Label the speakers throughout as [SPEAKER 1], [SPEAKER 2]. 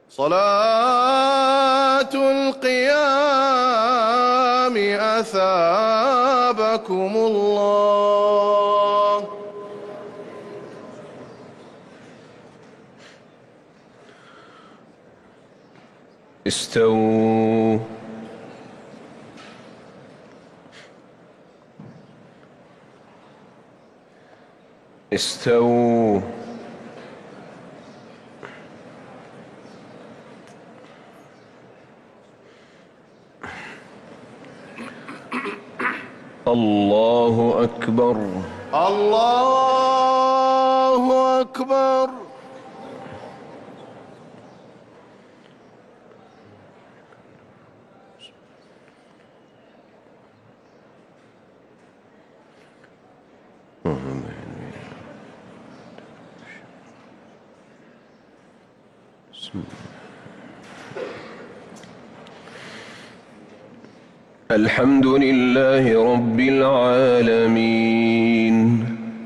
[SPEAKER 1] صلاة القيام أثابكم الله.
[SPEAKER 2] استووا. استووا. الله أكبر.
[SPEAKER 1] الله أكبر.
[SPEAKER 2] الحمد لله رب العالمين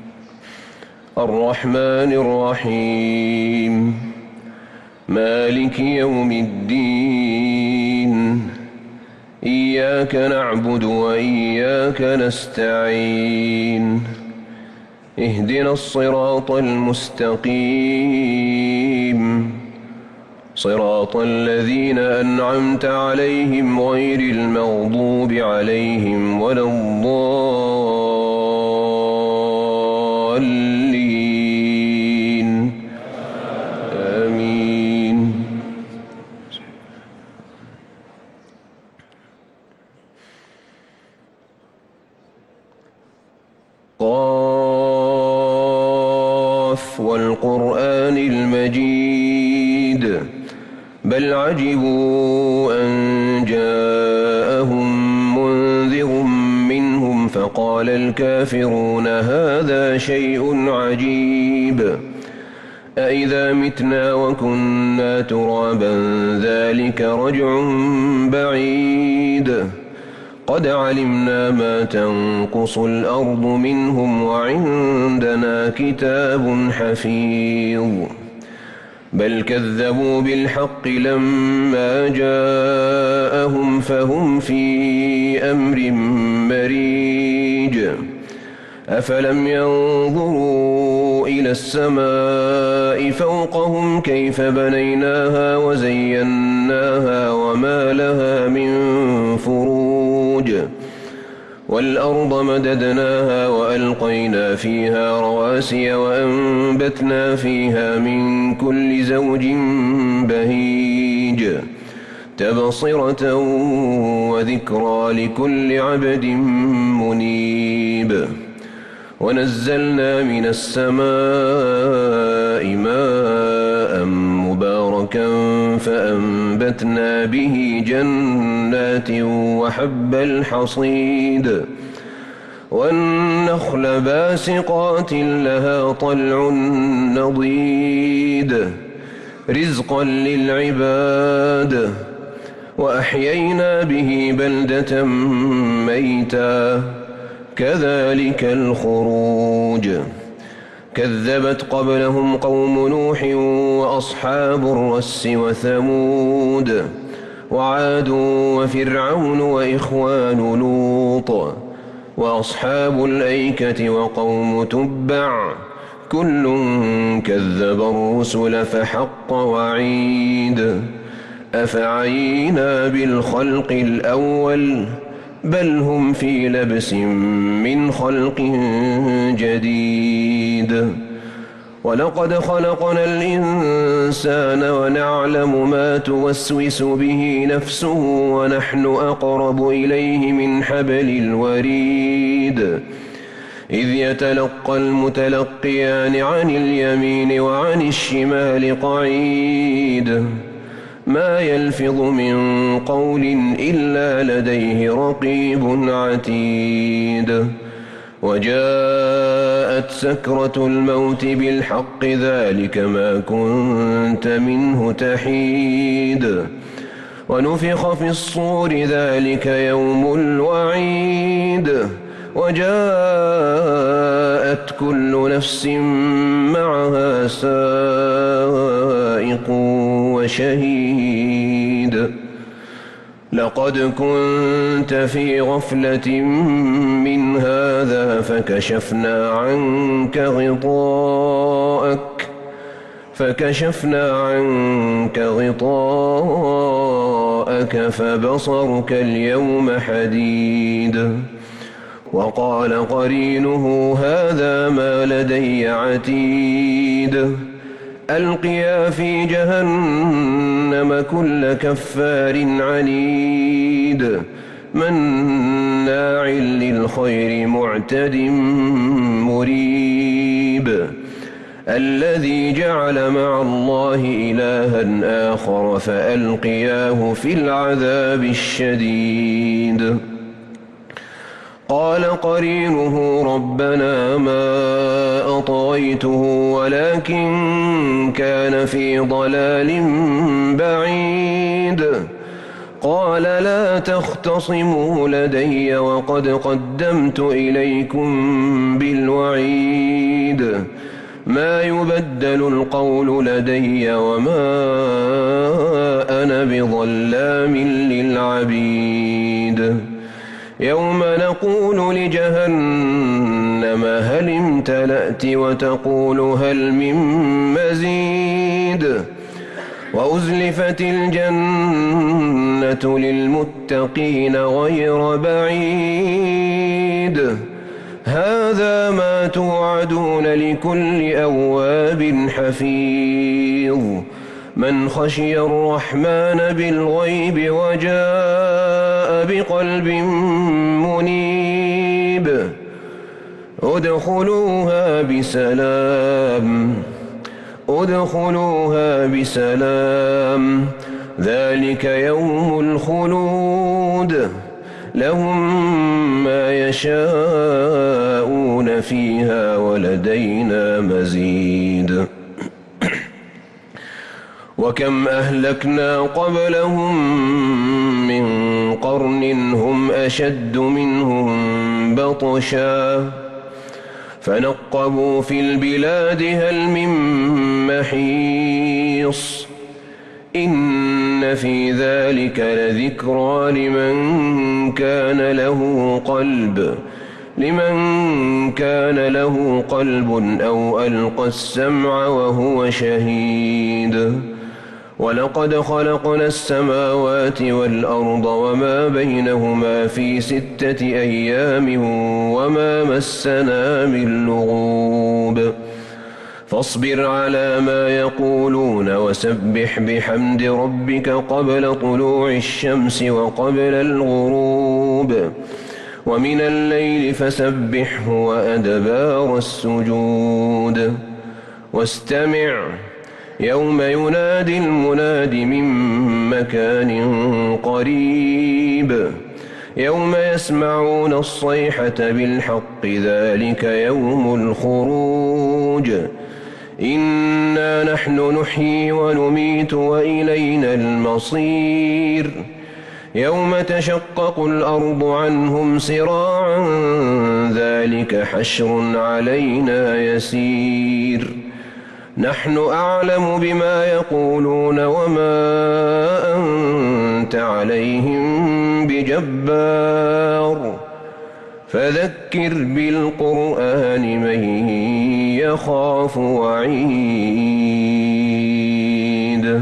[SPEAKER 2] الرحمن الرحيم مالك يوم الدين إياك نعبد وإياك نستعين اهدنا الصراط المستقيم صراط الذين أنعمت عليهم غير المغضوب عليهم ولا الضالين آمين. قاف والقرآن المجيد بل عجبوا أن جاءهم منذر منهم فقال الكافرون هذا شيء عجيب أإذا متنا وكنا ترابا ذلك رجع بعيد قد علمنا ما تنقص الأرض منهم وعندنا كتاب حفيظ بل كذبوا بالحق لما جاءهم فهم في أمر مريج أفلم ينظروا إلى السماء فوقهم كيف بنيناها وزيناها وما لها من فروج والأرض مددناها وألقينا فيها رواسي وأنبتنا فيها من كل زوج بهيج تبصرة وذكرى لكل عبد منيب ونزلنا من السماء ماء مباركا فأنبتنا به جنات وحب الحصيد والنخل باسقات لها طلع نضيد رزقا للعباد وأحيينا به بلدة ميتا كذلك الخروج كذبت قبلهم قوم نوح وأصحاب الرس وثمود وعاد وفرعون وإخوان لوط وأصحاب الأيكة وقوم تبع كل كذب الرسل فحق وعيد أفعينا بالخلق الأول بل هم في لبس من خلق جديد ولقد خلقنا الإنسان ونعلم ما توسوس به نفسه ونحن أقرب إليه من حبل الوريد إذ يتلقى المتلقيان عن اليمين وعن الشمال قعيد ما يلفظ من قول إلا لديه رقيب عتيد وجاءت سكرة الموت بالحق ذلك ما كنت منه تحيد ونفخ في الصور ذلك يوم الوعيد وجاءت كل نفس معها سائق وشهيد لقد كنت في غفلة من هذا فكشفنا عنك غطاءك فبصرك اليوم حديد وقال قرينه هذا ما لدي عتيد ألقيا في جهنم كل كفار عنيد مناع للخير معتد مريب الذي جعل مع الله إلها آخر فألقياه في العذاب الشديد قال قرينه ربنا ما أطغيته ولكن كان في ضلال بعيد قال لا تختصموا لدي وقد قدمت إليكم بالوعيد ما يبدل القول لدي وما أنا بظلام للعبيد يوم نقول لجهنم هل امتلأت وتقول هل من مزيد وأزلفت الجنة للمتقين غير بعيد هذا ما توعدون لكل أواب حفيظ من خشي الرحمن بالغيب وجاء بقلب منيب ادخلوها بسلام ذلك يوم الخلود لهم ما يشاءون فيها ولدينا مزيد وكم أهلكنا قبلهم من قرن هم أشد منهم بطشا فنقبوا في البلاد هل من محيص إن في ذلك لذكرى لمن كان له قلب أو ألقى السمع وهو شهيد ولقد خلقنا السماوات والأرض وما بينهما في 6 أيام وما مسنا من لغوب فاصبر على ما يقولون وسبح بحمد ربك قبل طلوع الشمس وقبل الغروب ومن الليل فسبحه وأدبار السجود واستمع يوم ينادي المناد من مكان قريب يوم يسمعون الصيحة بالحق ذلك يوم الخروج إنا نحن نحيي ونميت وإلينا المصير يوم تشقق الأرض عنهم سراعا ذلك حشر علينا يسير نحن أعلم بما يقولون وما أنت عليهم بجبار فذكر بالقرآن من يخاف وعيد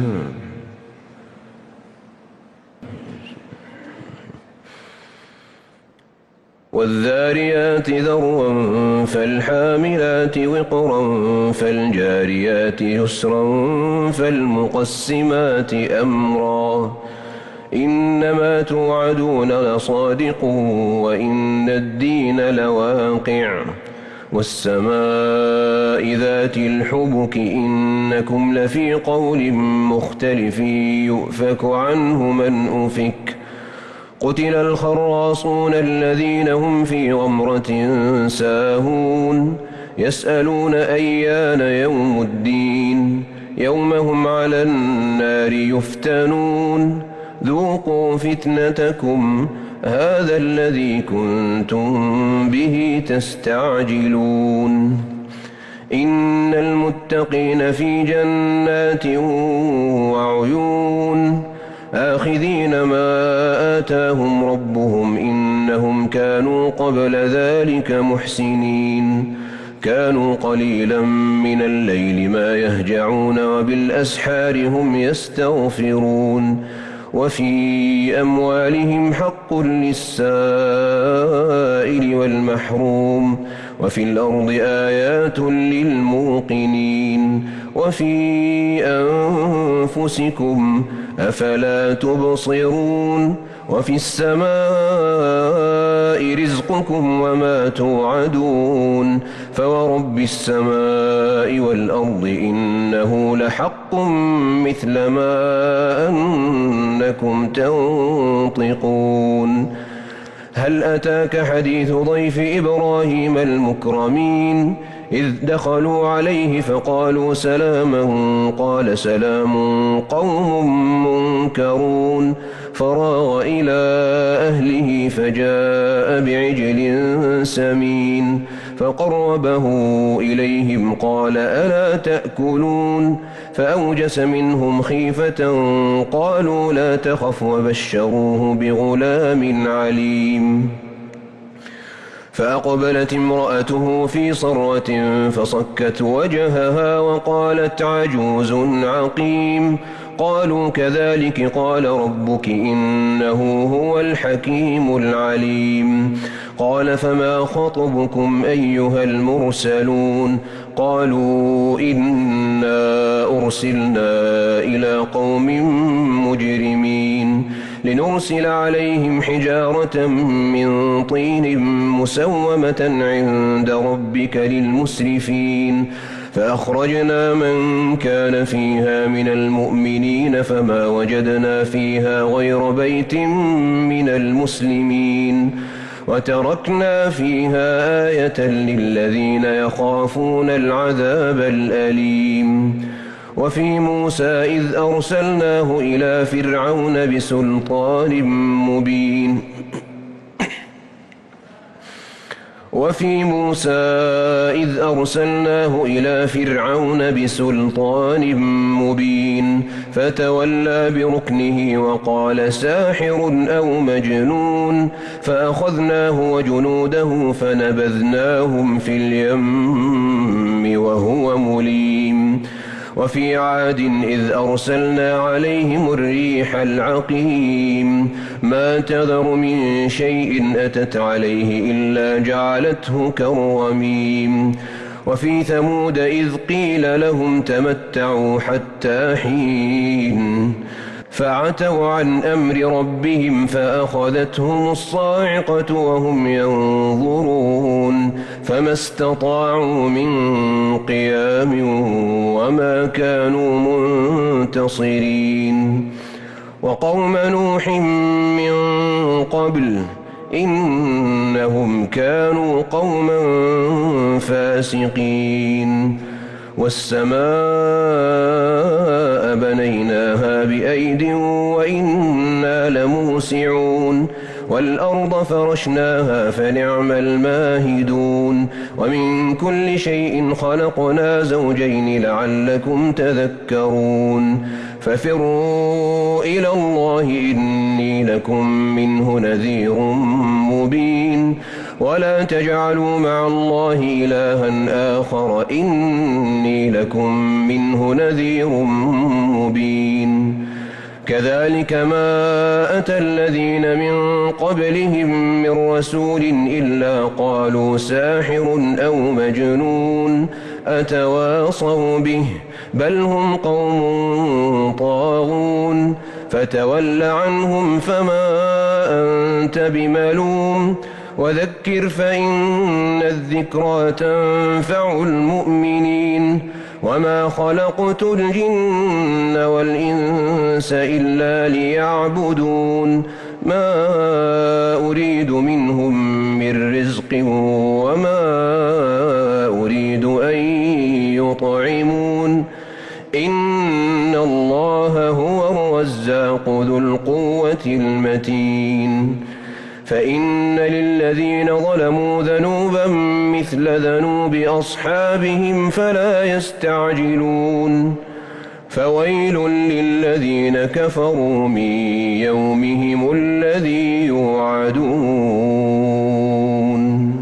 [SPEAKER 2] والذاريات ذروا فالحاملات وقرا فالجاريات يسرا فالمقسمات أمرا إنما توعدون لصادق وإن الدين لواقع والسماء ذات الحبك إنكم لفي قول مختلف يؤفك عنه من أفك قتل الخراصون الذين هم في غمرة ساهون يسألون أيان يوم الدين يوم هم على النار يفتنون ذوقوا فتنتكم هذا الذي كنتم به تستعجلون إن المتقين في جنات وعيون آخذين ما آتاهم ربهم إنهم كانوا قبل ذلك محسنين كانوا قليلا من الليل ما يهجعون وبالأسحار هم يستغفرون وفي أموالهم حق للسائل والمحروم وفي الأرض آيات للموقنين وفي أنفسكم أفلا تبصرون وفي السماء رزقكم وما توعدون فورب السماء والأرض إنه لحق مثل ما أنكم تنطقون هل أتاك حديث ضيف إبراهيم المكرمين إذ دخلوا عليه فقالوا سلاما قال سلام قوم منكرون فراغ إلى أهله فجاء بعجل سمين فقربه إليهم قال ألا تأكلون فأوجس منهم خيفة قالوا لا تخف وبشروه بغلام عليم فأقبلت امرأته في صرة فصكت وجهها وقالت عجوز عقيم قالوا كذلك قال ربك إنه هو الحكيم العليم قال فما خطبكم أيها المرسلون قالوا إنا أرسلنا إلى قوم مجرمين لنرسل عليهم حجارة من طين مسومة عند ربك للمسرفين فأخرجنا من كان فيها من المؤمنين فما وجدنا فيها غير بيت من المسلمين وتركنا فيها آية للذين يخافون العذاب الأليم وفي موسى إذ أرسلناه إلى فرعون بسلطان مبين وفي موسى إذ أرسلناه إلى فرعون بسلطان مبين فتولى بركنه وقال ساحر أو مجنون فأخذناه وجنوده فنبذناهم في اليم وهو مليم وفي عاد إذ أرسلنا عليهم الريح العقيم ما تذر من شيء أتت عليه إلا جعلته كالرميم وفي ثمود إذ قيل لهم تمتعوا حتى حين فعتوا عن أمر ربهم فأخذتهم الصاعقة وهم ينظرون فما استطاعوا من قيام وما كانوا منتصرين وقوم نوح من قبل إنهم كانوا قوما فاسقين والسماء بنيناها بأيد وإنا لموسعون والأرض فرشناها فنعم الماهدون ومن كل شيء خلقنا زوجين لعلكم تذكرون ففروا إلى الله إني لكم منه نذير مبين ولا تجعلوا مع الله إلها آخر إني لكم منه نذير مبين كذلك ما أتى الذين من قبلهم من رسول إلا قالوا ساحر أو مجنون أتواصوا به بل هم قوم طاغون فتول عنهم فما أنت بملوم وذكر فإن الذكرى تنفع المؤمنين وما خلقت الجن والإنس إلا ليعبدون ما أريد منهم من رزق وما أريد أن يطعمون إن الله هو الرزاق ذو القوة المتين فإن للذين ظلموا ذنوبا مثل ذنوب أصحابهم فلا يستعجلون فويل للذين كفروا من يومهم الذي يوعدون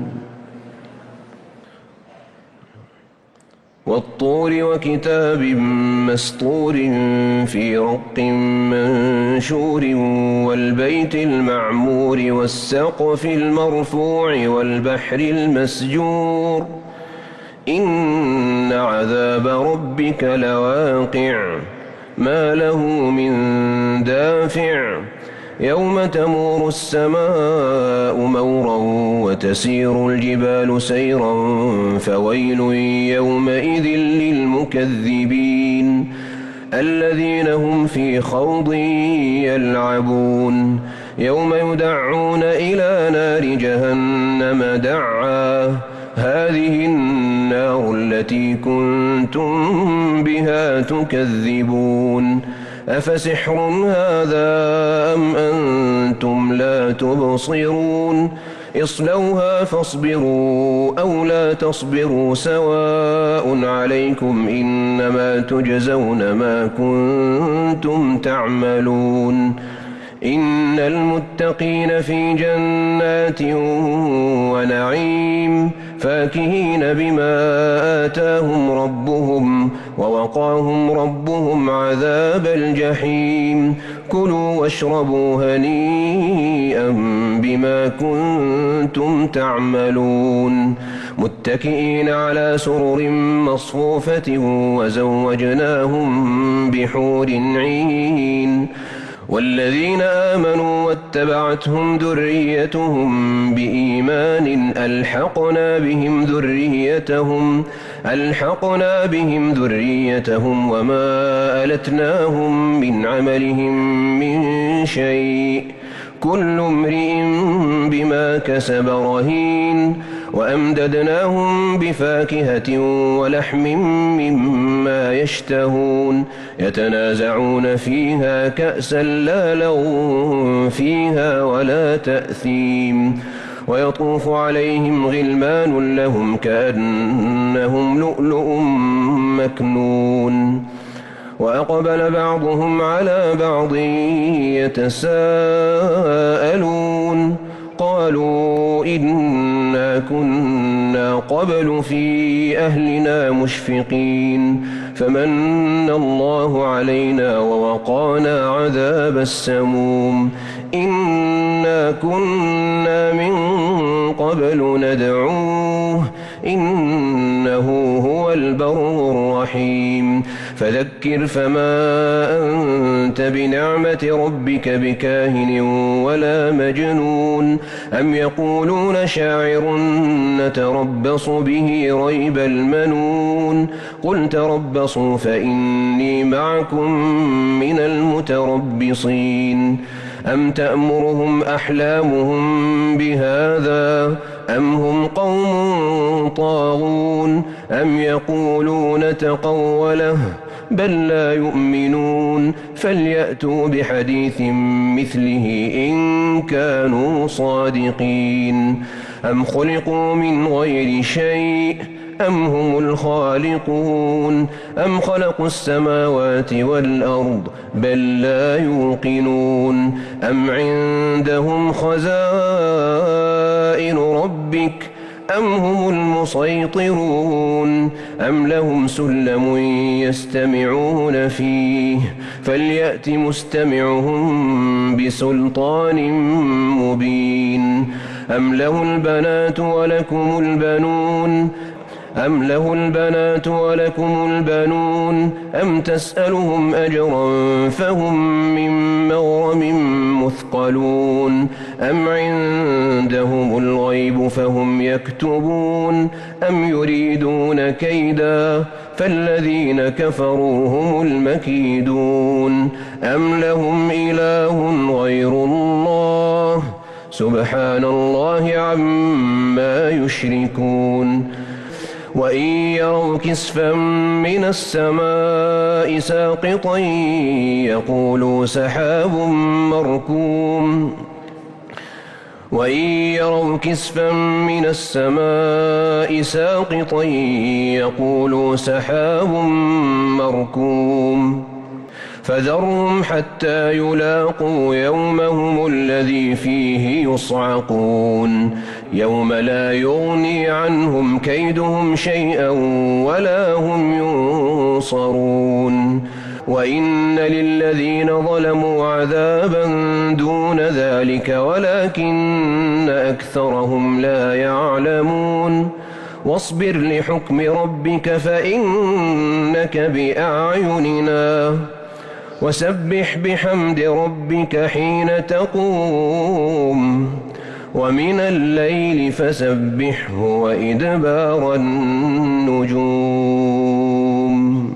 [SPEAKER 2] والطور وكتاب مسطور في رق منشور والبيت المعمور والسقف المرفوع والبحر المسجور إن عذاب ربك لواقع ما له من دافع يوم تمور السماء مورا وتسير الجبال سيرا فويل يومئذ للمكذبين الذين هم في خوض يلعبون يوم يدعون إلى نار جهنم دعا هذه النار التي كنتم بها تكذبون أفسحر هذا أم أنتم لا تبصرون اصلوها فاصبروا أو لا تصبروا سواء عليكم إنما تجزون ما كنتم تعملون إن المتقين في جنات ونعيم فاكهين بما آتاهم ربهم ووقاهم ربهم عذاب الجحيم كلوا واشربوا هنيئا بما كنتم تعملون متكئين على سرر مصفوفة وزوجناهم بحور عين والذين آمنوا واتبعتهم ذريتهم بإيمان ألحقنا بهم ذريتهم وما ألتناهم من عملهم من شيء كل امرئ بما كسب رهين وأمددناهم بفاكهة ولحم مما يشتهون يتنازعون فيها كأسا لا لغو فيها ولا تأثيم ويطوف عليهم غلمان لهم كأنهم لؤلؤ مكنون وأقبل بعضهم على بعض يتساءلون قالوا إنا كنا قبل في أهلنا مشفقين فمن الله علينا ووقانا عذاب السموم إنا كنا من قبل ندعوه إنه هو البر الرحيم فذكر فما أنت بنعمة ربك بكاهن ولا مجنون أم يقولون شاعر نتربص به ريب المنون قل تربصوا فإني معكم من المتربصين أم تأمرهم أحلامهم بهذا أم هم قوم طاغون أم يقولون تقوله بل لا يؤمنون فليأتوا بحديث مثله إن كانوا صادقين أم خلقوا من غير شيء أم هم الخالقون أم خلقوا السماوات والأرض بل لا يوقنون أم عندهم خزائن ربك أم هم المسيطرون أم لهم سلم يستمعون فيه فليأت مستمعهم بسلطان مبين أم له البنات ولكم البنون أم تسألهم أجرا فهم من مغرم مثقلون أم عندهم الغيب فهم يكتبون أم يريدون كيدا فالذين كفروا هم المكيدون أم لهم إله غير الله سبحان الله عما يشركون وإن يروا كسفا من السماء ساقطا يقولوا سحاب مركوم وإن يروا كسفا من السماء ساقطا يقولوا سحاب مركوم فذرهم حتى يلاقوا يومهم الذي فيه يصعقون يوم لا يغني عنهم كيدهم شيئا ولا هم ينصرون وإن للذين ظلموا عذابا دون ذلك ولكن أكثرهم لا يعلمون واصبر لحكم ربك فإنك بأعيننا وسبح بحمد ربك حين تقوم ومن الليل فسبحه وإدبار النجوم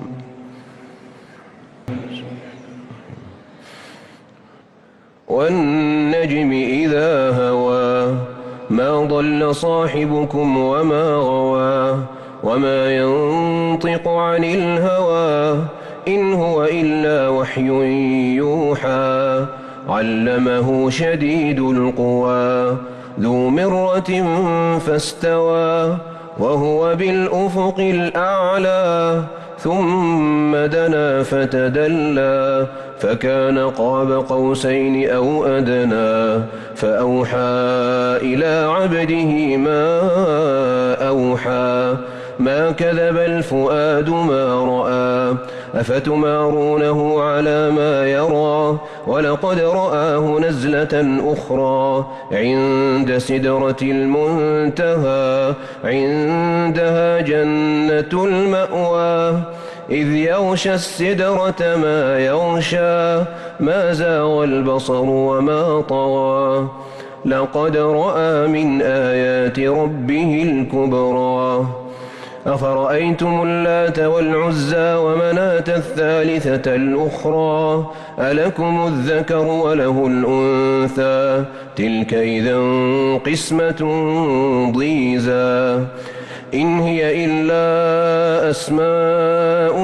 [SPEAKER 2] والنجم إذا هوى ما ضل صاحبكم وما غوى وما ينطق عن الهوى إن هو إلا وحي يوحى علمه شديد القوى ذو مرة فاستوى وهو بالأفق الأعلى ثم دنا فتدلى فكان قاب قوسين أو أدنى فأوحى إلى عبده ما أوحى ما كذب الفؤاد ما رأى أفتمارونه على ما يرى ولقد رآه نزلة أخرى عند سدرة المنتهى عندها جنة المأوى إذ يغشى السدرة ما يغشى ما زاغ البصر وما طغى لقد رأى من آيات ربه الكبرى أفرأيتم اللات والعزى ومناة الثالثة الأخرى ألكم الذكر وله الأنثى تلك إذا قسمة ضيزى إن هي إلا أسماء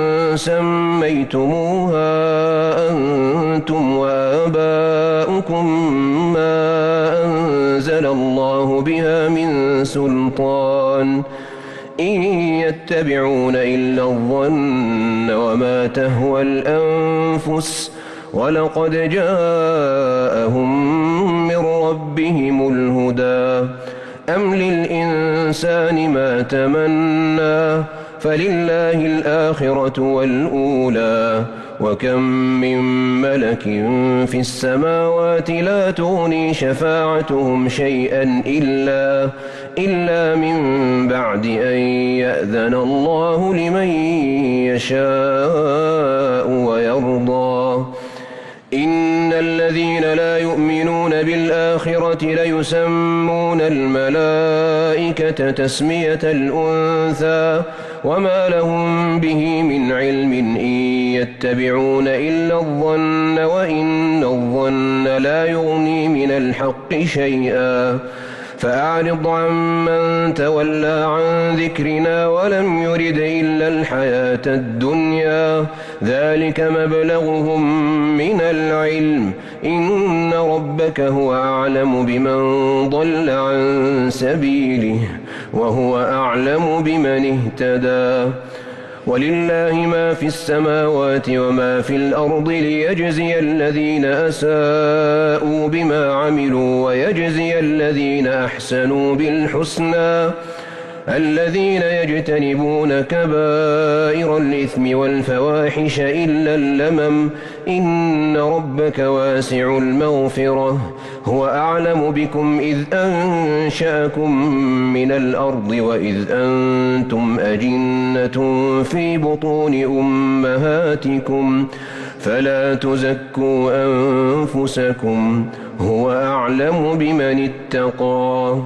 [SPEAKER 2] سميتموها أنتم وآباؤكم ما أنزل الله بها من سلطان إن يتبعون إلا الظن وما تهوى الأنفس ولقد جاءهم من ربهم الهدى أم للإنسان ما تمنى فلله الآخرة والأولى وكم من ملك في السماوات لا تغني شفاعتهم شيئا إلا من بعد أن يأذن الله لمن يشاء ويرضى إن الذين لا يؤمنون بالآخرة ليسمون الملائكة تسمية الأنثى وما لهم به من علم إن يتبعون إلا الظن وإن الظن لا يغني من الحق شيئا فأعرض عمن تولى عن ذكرنا ولم يرد إلا الحياة الدنيا ذلك مبلغهم من العلم إن ربك هو أعلم بمن ضل عن سبيله وهو أعلم بمن اهتدى ولله ما في السماوات وما في الأرض ليجزي الذين أساءوا بما عملوا ويجزي الذين أحسنوا بالحسنى الذين يجتنبون كبائر الإثم والفواحش إلا اللمم إن ربك واسع المغفرة هو أعلم بكم إذ أنشأكم من الأرض وإذ أنتم أجنة في بطون أمهاتكم فلا تزكوا أنفسكم هو أعلم بمن اتقى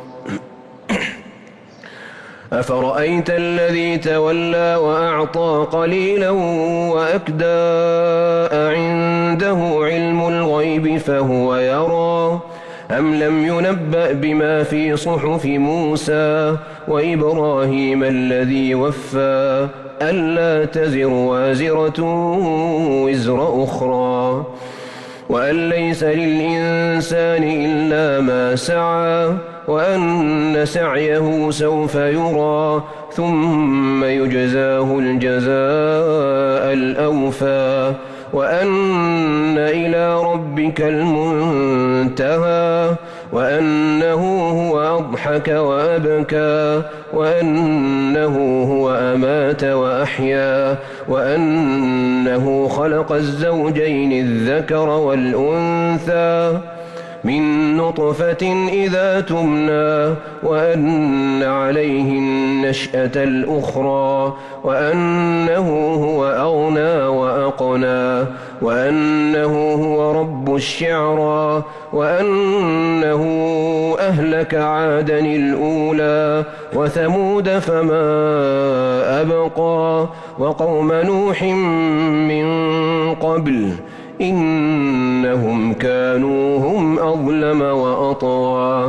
[SPEAKER 2] أفرأيت الذي تولى وأعطى قليلا وأكدى عنده علم الغيب فهو يرى أم لم ينبأ بما في صحف موسى وإبراهيم الذي وفى ألا تزر وازرة وزر أخرى وأن ليس للإنسان إلا ما سعى وأن سعيه سوف يرى ثم يجزاه الجزاء الأوفى وأن إلى ربك المنتهى وأنه هو أضحك وأبكى وأنه هو أمات وأحيا وأنه خلق الزوجين الذكر والأنثى من نطفة إذا تمنى وأن عليه النشأة الأخرى وأنه هو أغنى وأقنى وأنه هو رب الشعرى وأنه أهلك عادا الأولى وثمود فما أبقى وقوم نوح من قبل إنهم كانوا هم أظلم وأطغى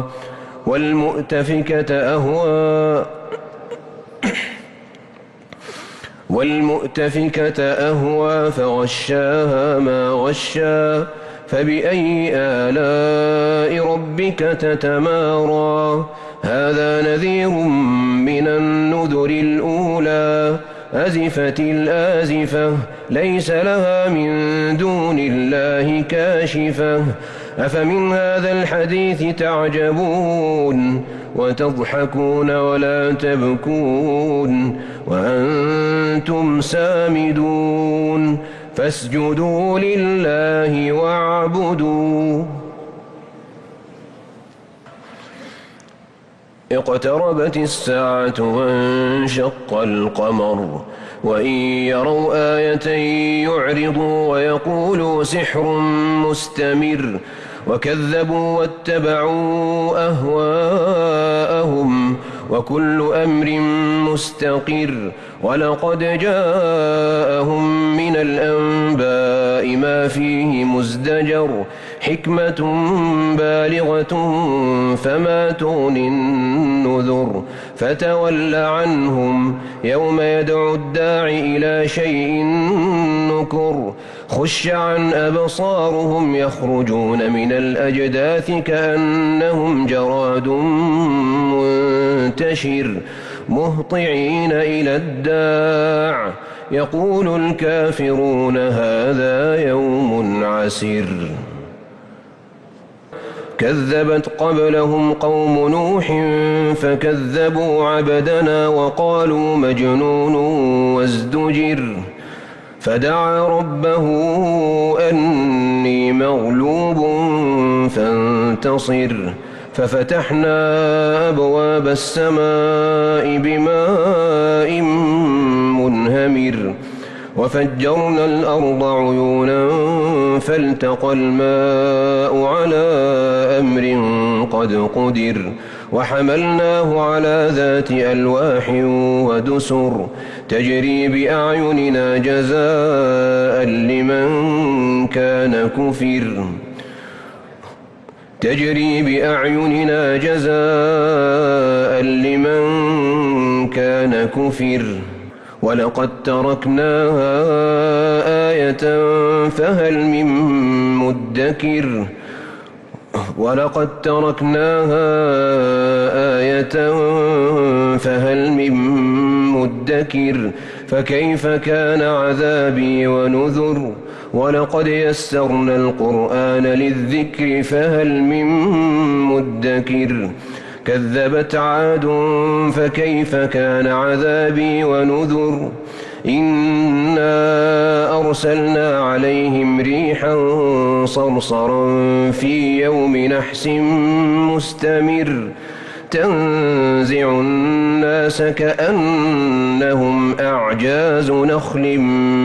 [SPEAKER 2] والمؤتفكة أهوى فغشاها ما غشا فبأي آلاء ربك تتمارى هذا نذير من النذر الأولى أزفت الآزفة ليس لها من دون الله كاشفة أفمن هذا الحديث تعجبون وتضحكون ولا تبكون وأنتم سامدون فاسجدوا لله واعبدوا اقتربت الساعة وانشق القمر وإن يروا آية يعرضوا ويقولوا سحر مستمر وكذبوا واتبعوا أهواءهم وكل أمر مستقر ولقد جاءهم من الأنباء ما فيه مزدجر حكمة بالغة فما تغني النذر فتول عنهم يوم يدعو الداع إلى شيء نكر خش عن أبصارهم يخرجون من الأجداث كأنهم جراد منتشر مهطعين إلى الداع يقول الكافرون هذا يوم عسير كذبت قبلهم قوم نوح فكذبوا عبدنا وقالوا مجنون وازدجر فدعا ربه أني مغلوب فانتصر ففتحنا أبواب السماء بماء منهمر وفجرنا الأرض عيونا فالتقى الماء على أمر قد قدر وحملناه على ذات ألواح ودسر تجري بأعيننا جزاء لمن كان كفر تجري بأعيننا جزاء لمن كان كفر ولقد تركناها آية فهل من مدكر ولقد تركناها آية فهل من مدكر فكيف كان عذابي ونذر ولقد يسرنا القرآن للذكر فهل من مدكر كذبت عاد فكيف كان عذابي ونذر إنا أرسلنا عليهم ريحا صرصرا في يوم نحس مستمر تنزع الناس كأنهم أعجاز نخل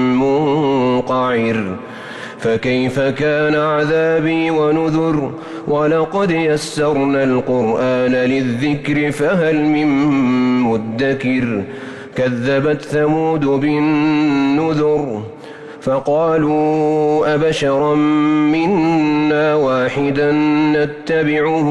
[SPEAKER 2] منقعر فكيف كان عذابي ونذر ولقد يسرنا القرآن للذكر فهل من مدكر كذبت ثمود بالنذر فقالوا أبشرا منا واحدا نتبعه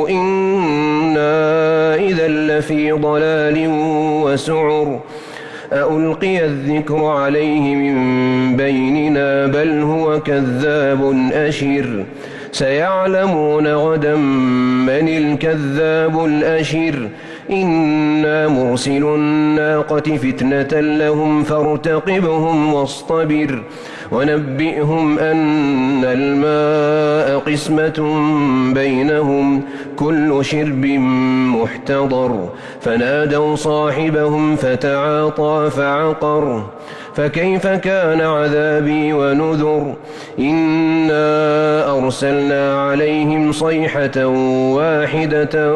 [SPEAKER 2] إنا إذا لفي ضلال وسعر أألقي الذكر عليه من بيننا بل هو كذاب أشر سيعلمون غدا من الكذاب الأشر إنا مرسل الناقة فتنة لهم فارتقبهم واصطبر ونبئهم أن الماء قسمة بينهم كل شرب محتضر فنادوا صاحبهم فتعاطى فعقر فكيف كان عذابي ونذر إنا أرسلنا عليهم صيحة واحدة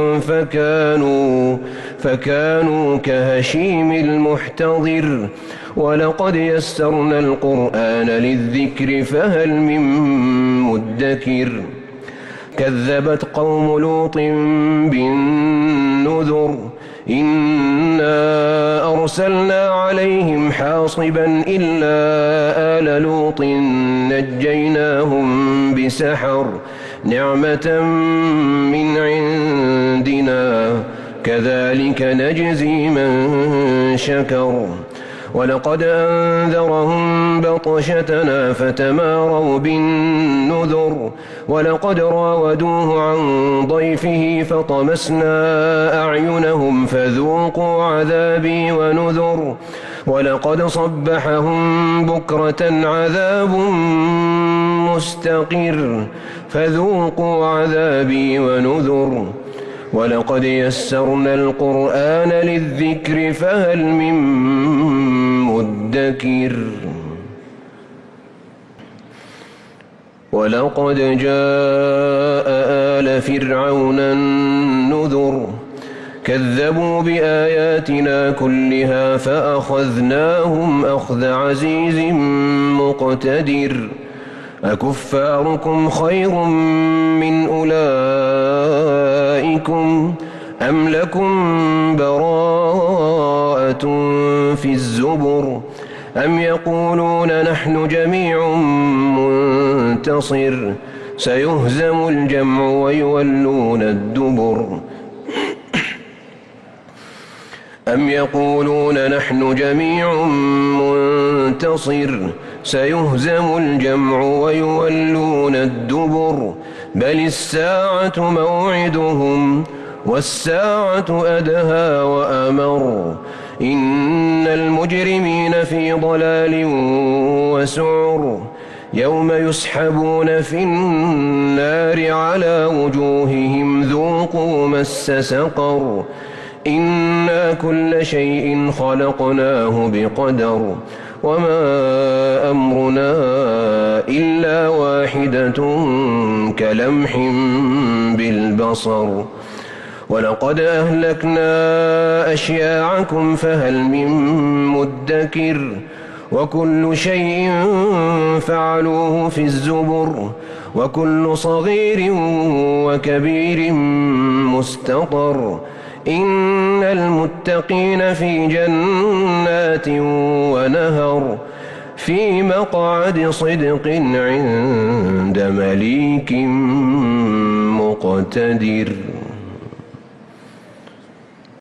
[SPEAKER 2] فكانوا كهشيم المحتضر ولقد يسرنا القرآن للذكر فهل من مدكر كذبت قوم لوط بالنذر إنا أرسلنا عليهم حاصبا إلا آل لوط نجيناهم بسحر نعمة من عندنا كذلك نجزي من شكر ولقد أنذرهم بطشتنا فتماروا بالنذر ولقد راودوه عن ضيفه فطمسنا أعينهم فذوقوا عذابي ونذر ولقد صبحهم بكرة عذاب مستقر فذوقوا عذابي ونذر ولقد يسرنا القرآن للذكر فهل من مدكر ولقد جاء آل فرعون النذر كذبوا بآياتنا كلها فأخذناهم أخذ عزيز مقتدر أكفاركم خير من أولئكم أم لكم براءة في الزبر أم يقولون نحن جميع منتصر سيهزم الجمع ويولون الدبر أم يقولون نحن جميع منتصر سيهزم الجمع ويولون الدبر بل الساعة موعدهم والساعة أدهى وأمر إن المجرمين في ضلال وسعر يوم يسحبون في النار على وجوههم ذوقوا مس سقر إنا كل شيء خلقناه بقدر وما أمرنا إلا واحدة كلمح بالبصر ولقد أهلكنا أشياعكم فهل من مدكر وكل شيء فعلوه في الزبر وكل صغير وكبير مستطر إن المتقين في جنات ونهر في مقعد صدق عند مليك مقتدر.